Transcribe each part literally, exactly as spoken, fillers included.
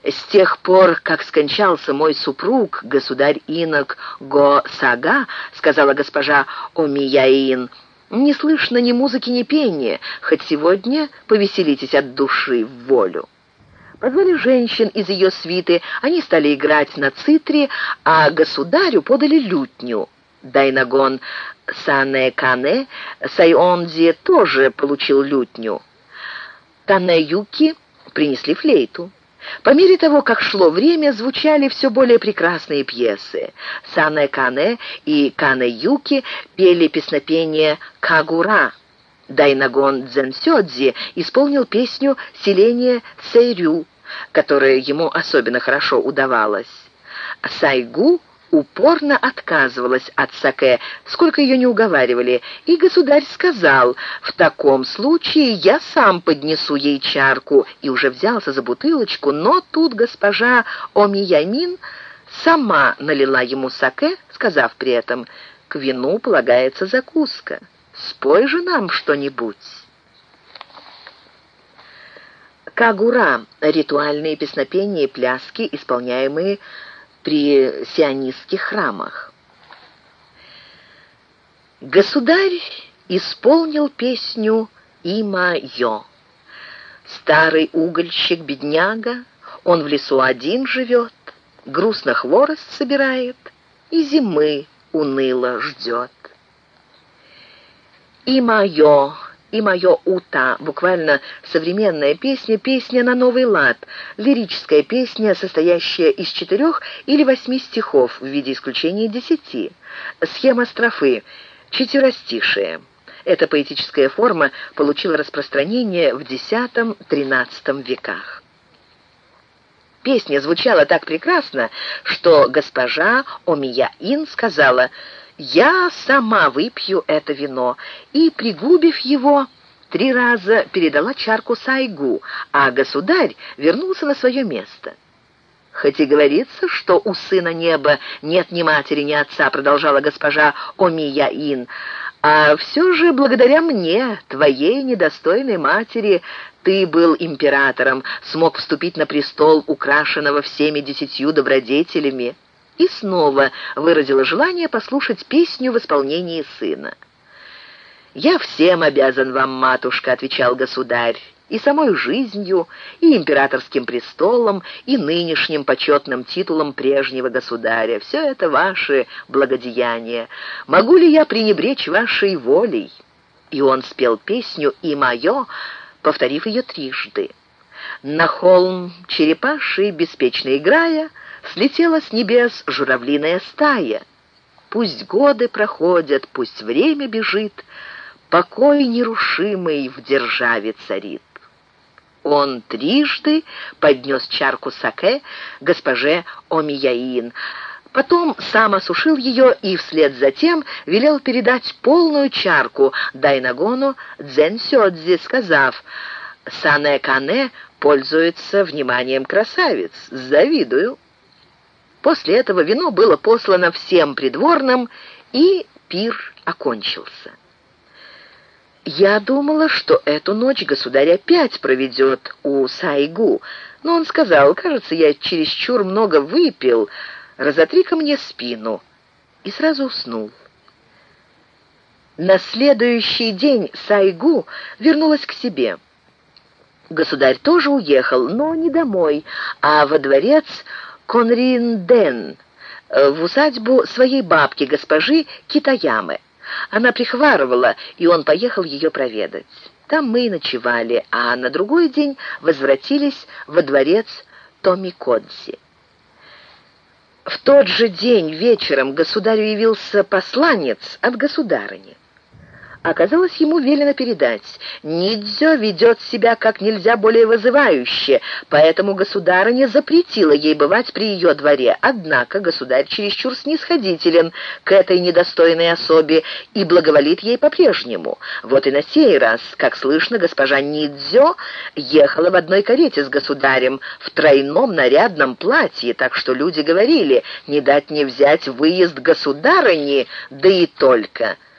С тех пор, как скончался мой супруг, государь-инок Го-Сага, сказала госпожа Омияин, не слышно ни музыки, ни пения, хоть сегодня повеселитесь от души в волю. Позвали женщин из ее свиты, они стали играть на цитре, а государю подали лютню. Дайнагон Сане-Кане Сайонзи тоже получил лютню. Танэ-Юки принесли флейту. По мере того, как шло время, звучали все более прекрасные пьесы. Сане-Кане и Кане-Юки пели песнопение «Кагура». Дайнагон Дзенсёдзи исполнил песню «Селение Сэйрю», которая ему особенно хорошо удавалась. Сайгу упорно отказывалась от саке, сколько ее не уговаривали, и государь сказал: «В таком случае я сам поднесу ей чарку», и уже взялся за бутылочку, но тут госпожа Омиямин сама налила ему саке, сказав при этом: «К вину полагается закуска. Спой же нам что-нибудь». Кагура — ритуальные песнопения и пляски, исполняемые при сионистских храмах. Государь исполнил песню «Има-йо». Старый угольщик-бедняга, он в лесу один живет, грустно хворост собирает и зимы уныло ждет. «Има-йо», «Има-йо ута», буквально современная песня, песня на новый лад, лирическая песня, состоящая из четырех или восьми стихов в виде исключения десяти. Схема строфы — четверостишие. Эта поэтическая форма получила распространение в десятом-тринадцатом веках. Песня звучала так прекрасно, что госпожа Омияин сказала: «Я сама выпью это вино», и, пригубив его, три раза передала чарку Сайгу, а государь вернулся на свое место. «Хоть и говорится, что у сына неба нет ни матери, ни отца», продолжала госпожа Омияин, «а все же благодаря мне, твоей недостойной матери, ты был императором, смог вступить на престол, украшенного всеми десятью добродетелями». И снова выразила желание послушать песню в исполнении сына. «Я всем обязан вам, матушка», — отвечал государь, «и самой жизнью, и императорским престолом, и нынешним почетным титулом прежнего государя. Все это ваши благодеяния. Могу ли я пренебречь вашей волей?» И он спел песню «И мое», повторив ее трижды. На холм черепаший, беспечно играя, слетела с небес журавлиная стая. Пусть годы проходят, пусть время бежит, покой нерушимый в державе царит. Он трижды поднес чарку саке госпоже Омияин, потом сам осушил ее и вслед за тем велел передать полную чарку Дайнагону Дзенсёдзи, сказав: «Сане-Кане пользуется вниманием красавиц, завидую». После этого вино было послано всем придворным, и пир окончился. Я думала, что эту ночь государь опять проведет у Сайгу, но он сказал: «Кажется, я чересчур много выпил, разотри-ка мне спину», и сразу уснул. На следующий день Сайгу вернулась к себе. Государь тоже уехал, но не домой, а во дворец Конринден, в усадьбу своей бабки, госпожи Китаямы. Она прихварывала, и он поехал ее проведать. Там мы и ночевали, а на другой день возвратились во дворец Томикодзи. В тот же день вечером государю явился посланец от государыни. Оказалось, ему велено передать: Нидзё ведет себя как нельзя более вызывающе, поэтому государыня запретила ей бывать при ее дворе. Однако государь чересчур снисходителен к этой недостойной особе и благоволит ей по-прежнему. Вот и на сей раз, как слышно, госпожа Нидзё ехала в одной карете с государем в тройном нарядном платье, так что люди говорили: не дать не взять выезд государыни, да и только.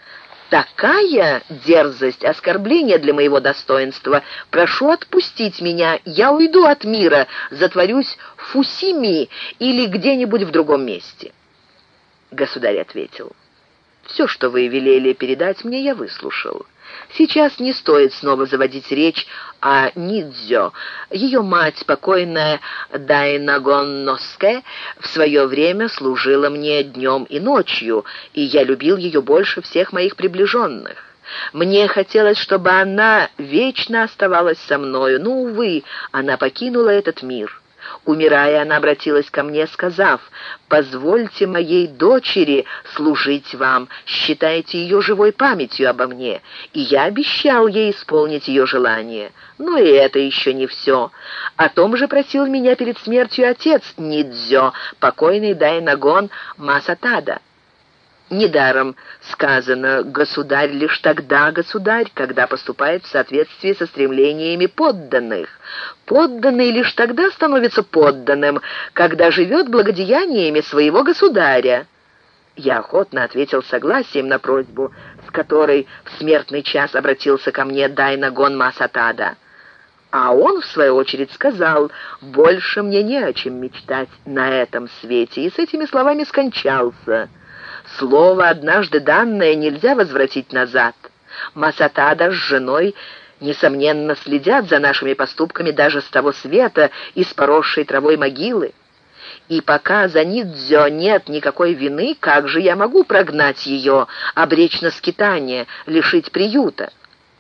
Такая дерзость, оскорбление для моего достоинства. Прошу отпустить меня, я уйду от мира, затворюсь в Фусими или где-нибудь в другом месте». Государь ответил: «Все, что вы велели передать мне, я выслушал. Сейчас не стоит снова заводить речь о Нидзё. Ее мать, покойная Дайнагон-Носке, в свое время служила мне днем и ночью, и я любил ее больше всех моих приближенных. Мне хотелось, чтобы она вечно оставалась со мною, но, увы, она покинула этот мир. Умирая, она обратилась ко мне, сказав: «Позвольте моей дочери служить вам, считайте ее живой памятью обо мне». И я обещал ей исполнить ее желание. Но и это еще не все. О том же просил меня перед смертью отец Нидзё, покойный Дайнагон Масатада. Недаром сказано: «Государь лишь тогда государь, когда поступает в соответствии со стремлениями подданных. Подданный лишь тогда становится подданным, когда живет благодеяниями своего государя». Я охотно ответил согласием на просьбу, с которой в смертный час обратился ко мне Дайнагон Масатада. А он, в свою очередь, сказал: «Больше мне не о чем мечтать на этом свете», и с этими словами скончался. Слово, однажды данное, нельзя возвратить назад. Масатада с женой, несомненно, следят за нашими поступками даже с того света, из поросшей травой могилы. И пока за Нидзё нет никакой вины, как же я могу прогнать ее, обречь на скитание, лишить приюта?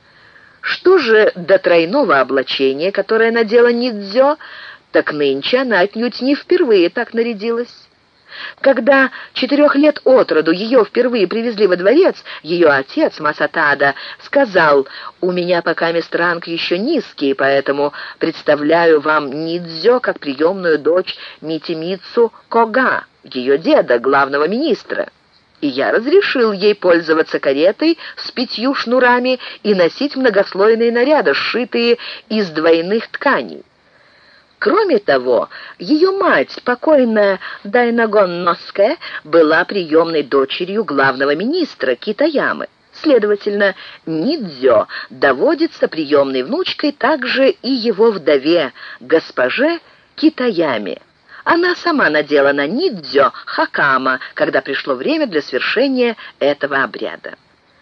Что же до тройного облачения, которое надела Нидзё, так нынче она отнюдь не впервые так нарядилась. Когда четырех лет от роду ее впервые привезли во дворец, ее отец Масатада сказал: «У меня пока ранг еще низкий, поэтому представляю вам Нидзё как приемную дочь Митимицу Кога, ее деда, главного министра». И я разрешил ей пользоваться каретой с пятью шнурами и носить многослойные наряды, сшитые из двойных тканей. Кроме того, ее мать, покойная Дайнагон-Носке, была приемной дочерью главного министра Китаямы. Следовательно, Нидзё доводится приемной внучкой также и его вдове, госпоже Китаяме. Она сама надела на Нидзё хакама, когда пришло время для свершения этого обряда.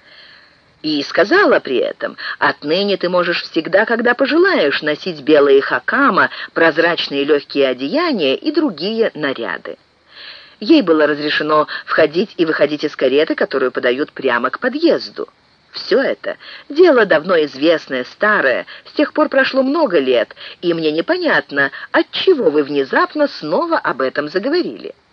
И сказала при этом: «Отныне ты можешь всегда, когда пожелаешь, носить белые хакама, прозрачные легкие одеяния и другие наряды». Ей было разрешено входить и выходить из кареты, которую подают прямо к подъезду. Все это дело давно известное, старое, с тех пор прошло много лет, и мне непонятно, отчего вы внезапно снова об этом заговорили.